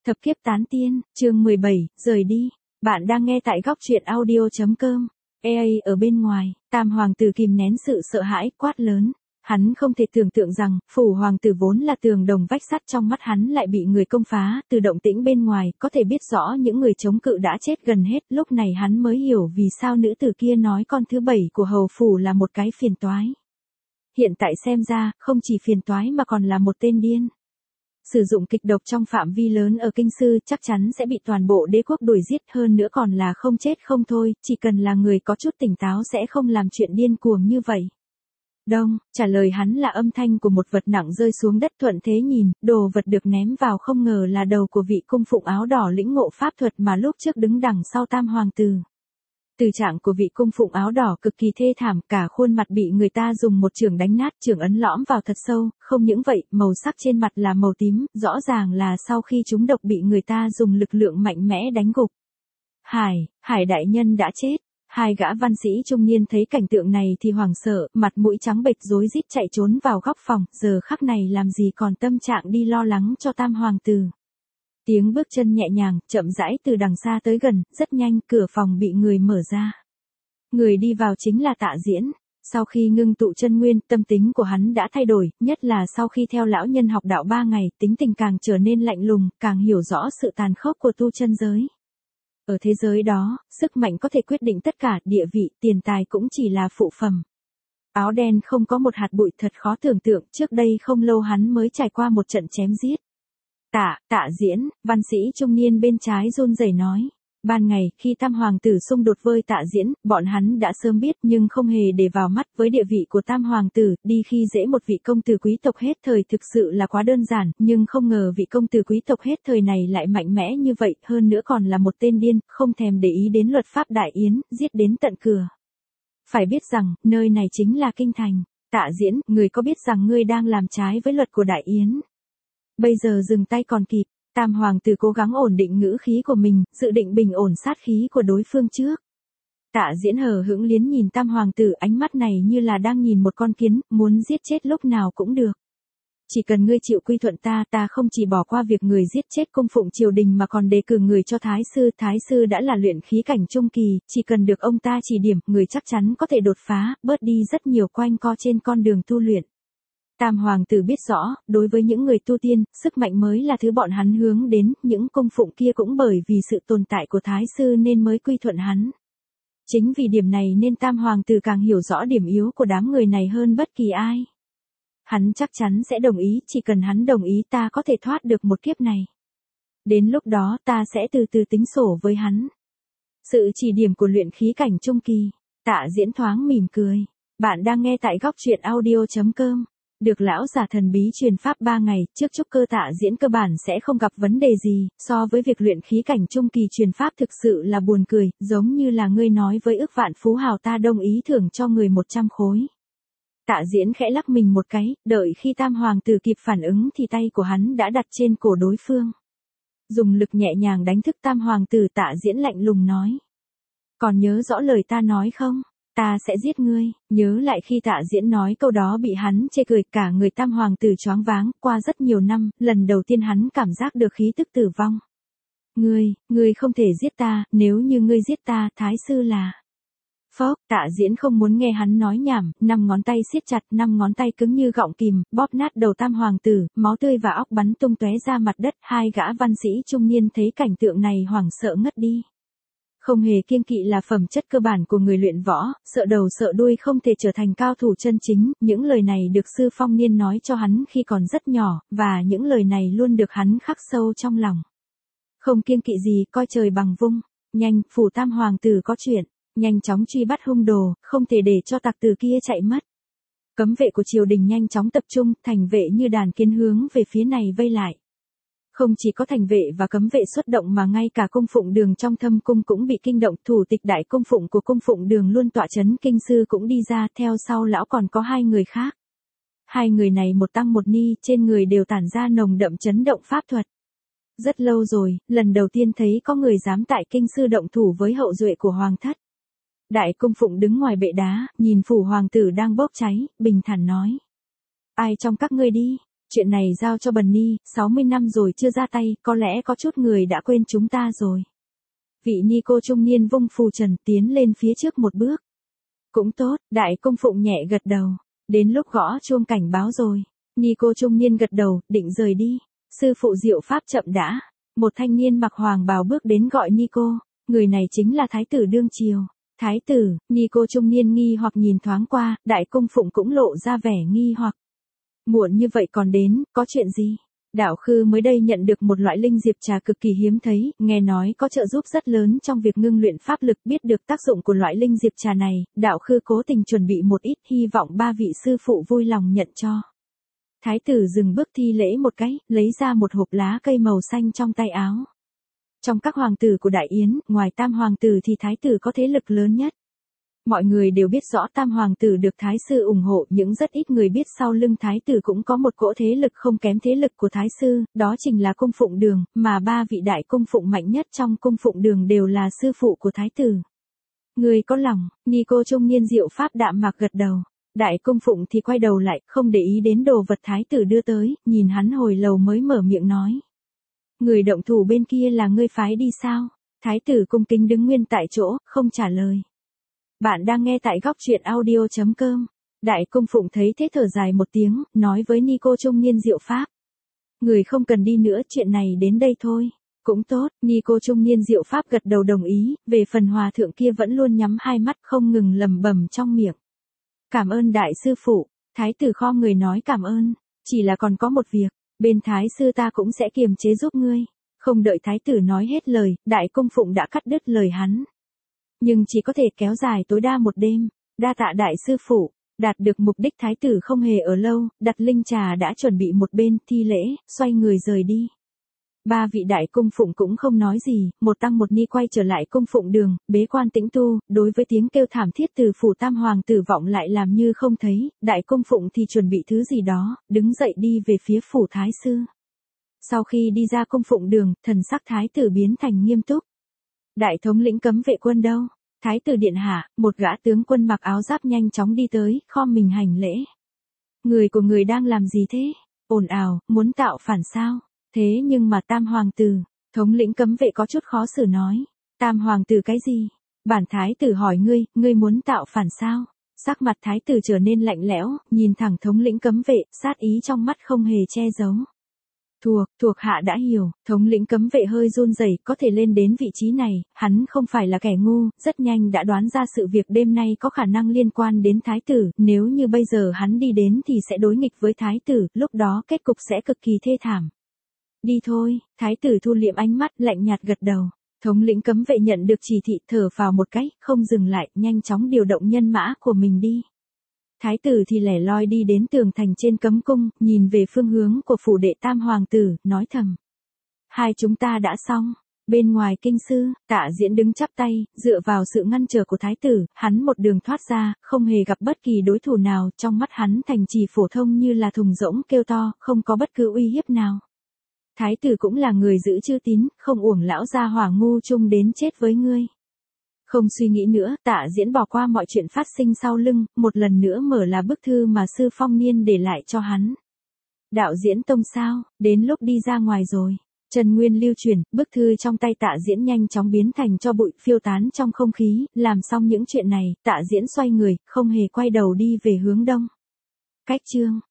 Thập kiếp tán tiên, chương 17, rời đi. Bạn đang nghe tại góc truyện audio.com. EA ở bên ngoài, Tam hoàng tử kìm nén sự sợ hãi, quát lớn. Hắn không thể tưởng tượng rằng, phủ hoàng tử vốn là tường đồng vách sắt trong mắt hắn lại bị người công phá, từ động tĩnh bên ngoài, có thể biết rõ những người chống cự đã chết gần hết. Lúc này hắn mới hiểu vì sao nữ tử kia nói con thứ 7 của hầu phủ là một cái phiền toái. Hiện tại xem ra, không chỉ phiền toái mà còn là một tên điên. Sử dụng kịch độc trong phạm vi lớn ở kinh sư chắc chắn sẽ bị toàn bộ đế quốc đuổi giết, hơn nữa còn là không chết không thôi, chỉ cần là người có chút tỉnh táo sẽ không làm chuyện điên cuồng như vậy. Đông, trả lời hắn là âm thanh của một vật nặng rơi xuống đất. Thuận thế nhìn, đồ vật được ném vào không ngờ là đầu của vị cung phụng áo đỏ lĩnh ngộ pháp thuật mà lúc trước đứng đằng sau Tam hoàng tử. Từ trạng của vị cung phụng áo đỏ cực kỳ thê thảm, cả khuôn mặt bị người ta dùng một chưởng đánh nát, chưởng ấn lõm vào thật sâu, không những vậy, màu sắc trên mặt là màu tím, rõ ràng là sau khi trúng độc bị người ta dùng lực lượng mạnh mẽ đánh gục. Hải đại nhân đã chết. Hai gã văn sĩ trung niên thấy cảnh tượng này thì hoảng sợ, mặt mũi trắng bệch rối rít chạy trốn vào góc phòng, giờ khắc này làm gì còn tâm trạng đi lo lắng cho Tam hoàng tử. Tiếng bước chân nhẹ nhàng, chậm rãi từ đằng xa tới gần, rất nhanh, cửa phòng bị người mở ra. Người đi vào chính là Tạ Diễn. Sau khi ngưng tụ chân nguyên, tâm tính của hắn đã thay đổi, nhất là sau khi theo lão nhân học đạo 3 ngày, tính tình càng trở nên lạnh lùng, càng hiểu rõ sự tàn khốc của tu chân giới. Ở thế giới đó, sức mạnh có thể quyết định tất cả, địa vị, tiền tài cũng chỉ là phụ phẩm. Áo đen không có một hạt bụi, thật khó tưởng tượng, trước đây không lâu hắn mới trải qua một trận chém giết. Tạ Diễn, văn sĩ trung niên bên trái run rẩy nói. Ban ngày, khi Tam hoàng tử xung đột với Tạ Diễn, bọn hắn đã sớm biết nhưng không hề để vào mắt. Với địa vị của Tam hoàng tử, đi khi dễ một vị công tử quý tộc hết thời thực sự là quá đơn giản, nhưng không ngờ vị công tử quý tộc hết thời này lại mạnh mẽ như vậy, hơn nữa còn là một tên điên, không thèm để ý đến luật pháp Đại Yến, giết đến tận cửa. Phải biết rằng, nơi này chính là kinh thành. Tạ Diễn, người có biết rằng ngươi đang làm trái với luật của Đại Yến? Bây giờ dừng tay còn kịp. Tam hoàng tử cố gắng ổn định ngữ khí của mình, dự định bình ổn sát khí của đối phương trước. Tạ Diễn hờ hững liếc nhìn Tam hoàng tử, ánh mắt này như là đang nhìn một con kiến, muốn giết chết lúc nào cũng được. Chỉ cần ngươi chịu quy thuận ta không chỉ bỏ qua việc người giết chết cung phụng triều đình mà còn đề cử người cho thái sư đã là luyện khí cảnh trung kỳ, chỉ cần được ông ta chỉ điểm, người chắc chắn có thể đột phá, bớt đi rất nhiều quanh co trên con đường tu luyện. Tam hoàng tử biết rõ, đối với những người tu tiên, sức mạnh mới là thứ bọn hắn hướng đến, những cung phụng kia cũng bởi vì sự tồn tại của thái sư nên mới quy thuận hắn. Chính vì điểm này nên Tam hoàng tử càng hiểu rõ điểm yếu của đám người này hơn bất kỳ ai. Hắn chắc chắn sẽ đồng ý, chỉ cần hắn đồng ý ta có thể thoát được một kiếp này. Đến lúc đó ta sẽ từ từ tính sổ với hắn. Sự chỉ điểm của luyện khí cảnh trung kỳ. Tạ Diễn thoáng mỉm cười. Bạn đang nghe tại góc truyện audio.com. Được lão giả thần bí truyền pháp 3 ngày, trước trúc cơ Tạ Diễn cơ bản sẽ không gặp vấn đề gì, so với việc luyện khí cảnh trung kỳ truyền pháp thực sự là buồn cười, giống như là ngươi nói với ức vạn phú hào ta đồng ý thưởng cho người 100 khối. Tạ Diễn khẽ lắc mình một cái, đợi khi Tam hoàng tử kịp phản ứng thì tay của hắn đã đặt trên cổ đối phương. Dùng lực nhẹ nhàng đánh thức Tam hoàng tử, Tạ Diễn lạnh lùng nói. Còn nhớ rõ lời ta nói không? Ta sẽ giết ngươi. Nhớ lại khi Tạ Diễn nói câu đó bị hắn chê cười, cả người Tam hoàng tử choáng váng, qua rất nhiều năm, lần đầu tiên hắn cảm giác được khí tức tử vong. Ngươi không thể giết ta, nếu như ngươi giết ta, thái sư là... Phốc, Tạ Diễn không muốn nghe hắn nói nhảm, 5 ngón tay siết chặt, 5 ngón tay cứng như gọng kìm, bóp nát đầu Tam hoàng tử, máu tươi và óc bắn tung tóe ra mặt đất. Hai gã văn sĩ trung niên thấy cảnh tượng này hoảng sợ ngất đi. Không hề kiêng kỵ là phẩm chất cơ bản của người luyện võ, sợ đầu sợ đuôi không thể trở thành cao thủ chân chính, những lời này được sư Phong Niên nói cho hắn khi còn rất nhỏ, và những lời này luôn được hắn khắc sâu trong lòng. Không kiêng kỵ gì, coi trời bằng vung, nhanh, phủ Tam hoàng tử có chuyện, nhanh chóng truy bắt hung đồ, không thể để cho tặc tử kia chạy mất. Cấm vệ của triều đình nhanh chóng tập trung, thành vệ như đàn kiến hướng về phía này vây lại. Không chỉ có thành vệ và cấm vệ xuất động mà ngay cả cung phụng Đường trong thâm cung cũng bị kinh động, thủ tịch đại cung phụng của cung phụng Đường luôn tọa chấn kinh sư cũng đi ra, theo sau lão còn có 2 người khác. 2 người này một tăng một ni, trên người đều tản ra nồng đậm chấn động pháp thuật. Rất lâu rồi, lần đầu tiên thấy có người dám tại kinh sư động thủ với hậu duệ của hoàng thất. Đại cung phụng đứng ngoài bệ đá, nhìn phủ hoàng tử đang bốc cháy, bình thản nói. Ai trong các ngươi đi? Chuyện này giao cho Bần Ni, 60 năm rồi chưa ra tay, có lẽ có chút người đã quên chúng ta rồi. Vị ni cô trung niên vung phù trần tiến lên phía trước một bước. Cũng tốt, đại cung phụng nhẹ gật đầu. Đến lúc gõ chuông cảnh báo rồi. Ni cô trung niên gật đầu, định rời đi. Sư phụ diệu pháp chậm đã. Một thanh niên mặc hoàng bào bước đến gọi ni cô. Người này chính là thái tử đương triều. Thái tử, ni cô trung niên nghi hoặc nhìn thoáng qua, đại cung phụng cũng lộ ra vẻ nghi hoặc. Muộn như vậy còn đến, có chuyện gì? Đạo Khư mới đây nhận được một loại linh diệp trà cực kỳ hiếm thấy, nghe nói có trợ giúp rất lớn trong việc ngưng luyện pháp lực, biết được tác dụng của loại linh diệp trà này, Đạo Khư cố tình chuẩn bị một ít, hy vọng ba vị sư phụ vui lòng nhận cho. Thái tử dừng bước thi lễ một cái, lấy ra một hộp lá cây màu xanh trong tay áo. Trong các hoàng tử của Đại Yến, ngoài Tam hoàng tử thì thái tử có thế lực lớn nhất. Mọi người đều biết rõ Tam hoàng tử được thái sư ủng hộ, nhưng rất ít người biết sau lưng thái tử cũng có một cỗ thế lực không kém thế lực của thái sư, đó chính là cung phụng đường, mà ba vị đại cung phụng mạnh nhất trong cung phụng đường đều là sư phụ của thái tử. Người có lòng, ni cô trung niên diệu pháp đạm mạc gật đầu. Đại cung phụng thì quay đầu lại, không để ý đến đồ vật thái tử đưa tới, nhìn hắn hồi lâu mới mở miệng nói. Người động thủ bên kia là ngươi phái đi sao? Thái tử cung kính đứng nguyên tại chỗ, không trả lời. Bạn đang nghe tại góc truyện audio.com. Đại cung phụng thấy thế thở dài một tiếng, nói với ni cô trung niên diệu pháp. Người không cần đi nữa, chuyện này đến đây thôi. Cũng tốt, ni cô trung niên diệu pháp gật đầu đồng ý, về phần hòa thượng kia vẫn luôn nhắm hai mắt không ngừng lẩm bẩm trong miệng. Cảm ơn đại sư phụ, thái tử khom người nói cảm ơn, chỉ là còn có một việc, bên thái sư ta cũng sẽ kiềm chế giúp ngươi. Không đợi thái tử nói hết lời, đại cung phụng đã cắt đứt lời hắn. Nhưng chỉ có thể kéo dài tối đa một đêm, đa tạ đại sư phụ, đạt được mục đích thái tử không hề ở lâu, đặt linh trà đã chuẩn bị một bên, thi lễ, xoay người rời đi. Ba vị đại cung phụng cũng không nói gì, một tăng một ni quay trở lại cung phụng đường, bế quan tĩnh tu, đối với tiếng kêu thảm thiết từ phủ Tam hoàng tử vọng lại làm như không thấy, đại cung phụng thì chuẩn bị thứ gì đó, đứng dậy đi về phía phủ thái sư. Sau khi đi ra cung phụng đường, thần sắc thái tử biến thành nghiêm túc. Đại thống lĩnh cấm vệ quân đâu? Thái tử điện hạ, một gã tướng quân mặc áo giáp nhanh chóng đi tới, khom mình hành lễ. Người của người đang làm gì thế? Ồn ào, muốn tạo phản sao? Thế nhưng mà Tam hoàng tử, thống lĩnh cấm vệ có chút khó xử nói. Tam hoàng tử cái gì? Bản thái tử hỏi ngươi muốn tạo phản sao? Sắc mặt thái tử trở nên lạnh lẽo, nhìn thẳng thống lĩnh cấm vệ, sát ý trong mắt không hề che giấu. Thuộc hạ đã hiểu, thống lĩnh cấm vệ hơi run rẩy, có thể lên đến vị trí này, hắn không phải là kẻ ngu, rất nhanh đã đoán ra sự việc đêm nay có khả năng liên quan đến thái tử, nếu như bây giờ hắn đi đến thì sẽ đối nghịch với thái tử, lúc đó kết cục sẽ cực kỳ thê thảm. Đi thôi, thái tử thu liệm ánh mắt, lạnh nhạt gật đầu. Thống lĩnh cấm vệ nhận được chỉ thị, thở vào một cái, không dừng lại, nhanh chóng điều động nhân mã của mình đi. Thái tử thì lẻ loi đi đến tường thành trên cấm cung, nhìn về phương hướng của phủ đệ Tam hoàng tử, nói thầm. Hai chúng ta đã xong. Bên ngoài kinh sư, Tạ Diễn đứng chắp tay, dựa vào sự ngăn trở của thái tử, hắn một đường thoát ra, không hề gặp bất kỳ đối thủ nào, trong mắt hắn thành trì phổ thông như là thùng rỗng kêu to, không có bất cứ uy hiếp nào. Thái tử cũng là người giữ chữ tín, không uổng lão gia hỏa ngu chung đến chết với ngươi. Không suy nghĩ nữa, Tạ Diễn bỏ qua mọi chuyện phát sinh sau lưng, một lần nữa mở là bức thư mà sư Phong Niên để lại cho hắn. Đạo Diễn tông sao, đến lúc đi ra ngoài rồi. Trần Nguyên lưu truyền, bức thư trong tay Tạ Diễn nhanh chóng biến thành tro bụi, phiêu tán trong không khí, làm xong những chuyện này, Tạ Diễn xoay người, không hề quay đầu đi về hướng đông. Cách chương